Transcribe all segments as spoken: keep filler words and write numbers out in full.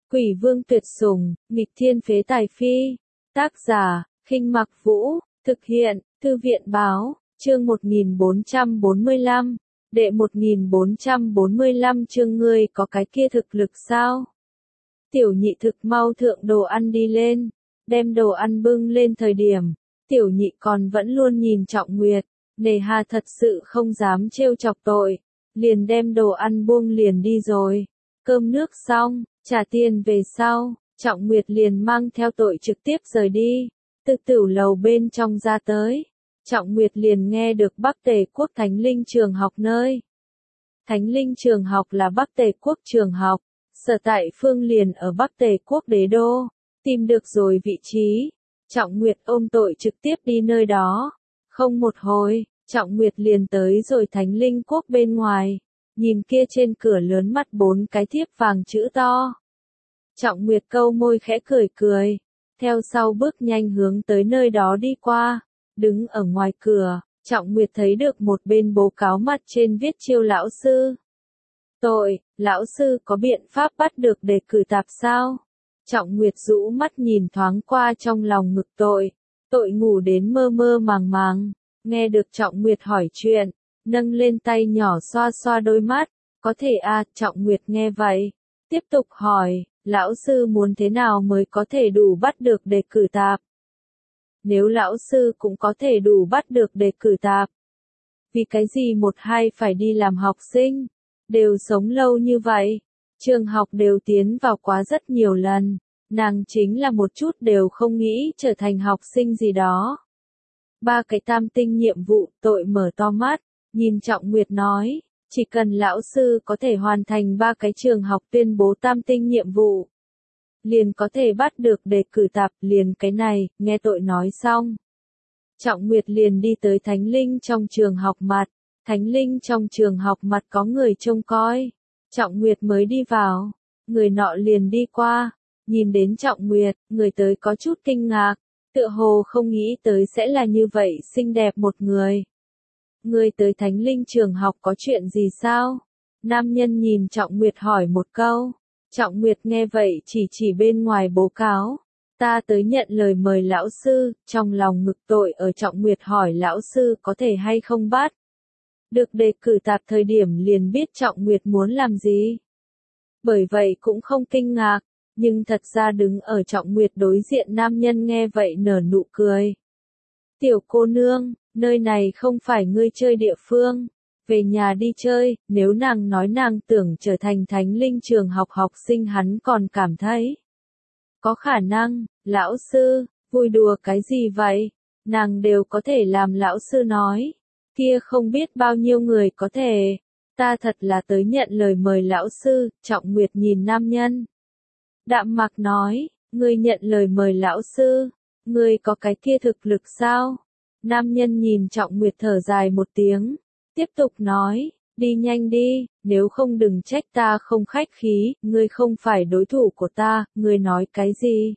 Quỷ vương tuyệt sủng, nghịch thiên phế tài phi. Tác giả, Khinh Mặc Vũ, thực hiện, Thư viện báo, chương một nghìn bốn trăm bốn mươi lăm, đệ một nghìn bốn trăm bốn mươi lăm chương ngươi có cái kia thực lực sao? Tiểu nhị thực mau thượng đồ ăn đi lên, đem đồ ăn bưng lên thời điểm, tiểu nhị còn vẫn luôn nhìn Trọng Nguyệt, nề hà thật sự không dám trêu chọc tội, liền đem đồ ăn buông liền đi rồi. Cơm nước xong, trả tiền về sau, Trọng Nguyệt liền mang theo tội trực tiếp rời đi, từ tửu lầu bên trong ra tới. Trọng Nguyệt liền nghe được Bắc Tề Quốc Thánh Linh trường học nơi. Thánh Linh trường học là Bắc Tề Quốc trường học, sở tại phương liền ở Bắc Tề Quốc đế đô, tìm được rồi vị trí. Trọng Nguyệt ôm tội trực tiếp đi nơi đó. Không một hồi, Trọng Nguyệt liền tới rồi Thánh Linh Quốc bên ngoài, nhìn kia trên cửa lớn mắt bốn cái thiếp vàng chữ to. Trọng Nguyệt câu môi khẽ cười cười, theo sau bước nhanh hướng tới nơi đó đi qua, đứng ở ngoài cửa, Trọng Nguyệt thấy được một bên bố cáo mặt trên viết chiêu lão sư. Tội, lão sư có biện pháp bắt được đề cử tạp sao? Trọng Nguyệt rũ mắt nhìn thoáng qua trong lòng ngực tội, tội ngủ đến mơ mơ màng màng, nghe được Trọng Nguyệt hỏi chuyện, nâng lên tay nhỏ xoa xoa đôi mắt, có thể à, Trọng Nguyệt nghe vậy, tiếp tục hỏi, lão sư muốn thế nào mới có thể đủ bắt được đề cử tạp? Nếu lão sư cũng có thể đủ bắt được đề cử tạp, vì cái gì một hai phải đi làm học sinh, đều sống lâu như vậy, trường học đều tiến vào quá rất nhiều lần, nàng chính là một chút đều không nghĩ trở thành học sinh gì đó. Ba cái tam tinh nhiệm vụ, tội mở to mắt, nhìn Trọng Nguyệt nói, chỉ cần lão sư có thể hoàn thành ba cái trường học tuyên bố tam tinh nhiệm vụ, liền có thể bắt được đề cử tạp, liền cái này, nghe tội nói xong. Trọng Nguyệt liền đi tới Thánh Linh trong trường học mặt, Thánh Linh trong trường học mặt có người trông coi, Trọng Nguyệt mới đi vào, người nọ liền đi qua, nhìn đến Trọng Nguyệt, người tới có chút kinh ngạc, tựa hồ không nghĩ tới sẽ là như vậy xinh đẹp một người. Người tới Thánh Linh trường học có chuyện gì sao? Nam nhân nhìn Trọng Nguyệt hỏi một câu. Trọng Nguyệt nghe vậy chỉ chỉ bên ngoài bố cáo. Ta tới nhận lời mời lão sư, trong lòng ngực tội ở Trọng Nguyệt hỏi lão sư có thể hay không bắt. Được đề cử tạp thời điểm liền biết Trọng Nguyệt muốn làm gì. Bởi vậy cũng không kinh ngạc, nhưng thật ra đứng ở Trọng Nguyệt đối diện nam nhân nghe vậy nở nụ cười. Tiểu cô nương, nơi này không phải ngươi chơi địa phương. Về nhà đi chơi, nếu nàng nói nàng tưởng trở thành Thánh Linh trường học học sinh hắn còn cảm thấy. Có khả năng, lão sư, vui đùa cái gì vậy? Nàng đều có thể làm lão sư nói. Kia không biết bao nhiêu người có thể. Ta thật là tới nhận lời mời lão sư, Trọng Nguyệt nhìn nam nhân. Đạm Mạc nói, ngươi nhận lời mời lão sư, ngươi có cái kia thực lực sao? Nam nhân nhìn Trọng Nguyệt thở dài một tiếng. Tiếp tục nói, đi nhanh đi, nếu không đừng trách ta không khách khí, ngươi không phải đối thủ của ta, ngươi nói cái gì?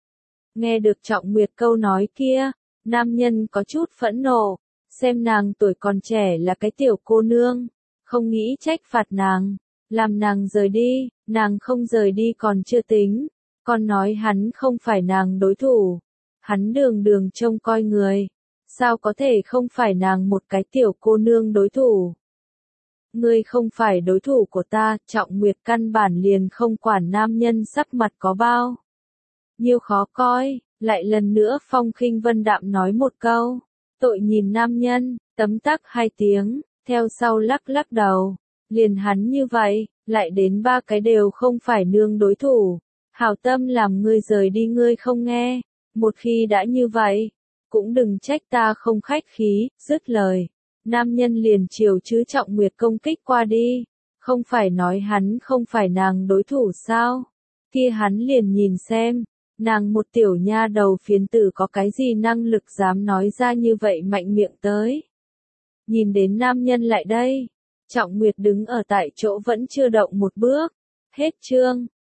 Nghe được Trọng Nguyệt câu nói kia, nam nhân có chút phẫn nộ, xem nàng tuổi còn trẻ là cái tiểu cô nương, không nghĩ trách phạt nàng, làm nàng rời đi, nàng không rời đi còn chưa tính, còn nói hắn không phải nàng đối thủ, hắn đường đường trông coi người. Sao có thể không phải nàng một cái tiểu cô nương đối thủ? Ngươi không phải đối thủ của ta, Trọng Nguyệt căn bản liền không quản nam nhân sắc mặt có bao nhiêu khó coi, lại lần nữa phong khinh vân đạm nói một câu, tội nhìn nam nhân, tấm tắc hai tiếng, theo sau lắc lắc đầu, liền hắn như vậy, lại đến ba cái đều không phải nương đối thủ, hảo tâm làm ngươi rời đi ngươi không nghe, một khi đã như vậy. Cũng đừng trách ta không khách khí, dứt lời. Nam nhân liền chiều chứ Trọng Nguyệt công kích qua đi. Không phải nói hắn không phải nàng đối thủ sao? Kia hắn liền nhìn xem. Nàng một tiểu nha đầu phiến tử có cái gì năng lực dám nói ra như vậy mạnh miệng tới. Nhìn đến nam nhân lại đây. Trọng Nguyệt đứng ở tại chỗ vẫn chưa động một bước. Hết chương.